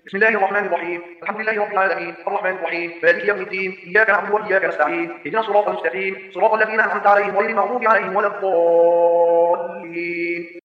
بسم الله الرحمن الرحيم. الحمد لله رب العالمين الرحمن الرحيم مالك يوم الدين. إياك نعبد وإياك نستعين. اهدنا الصراط المستقيم صراط الذين أنعمت عليهم غير المغضوب عليهم ولا الضالين.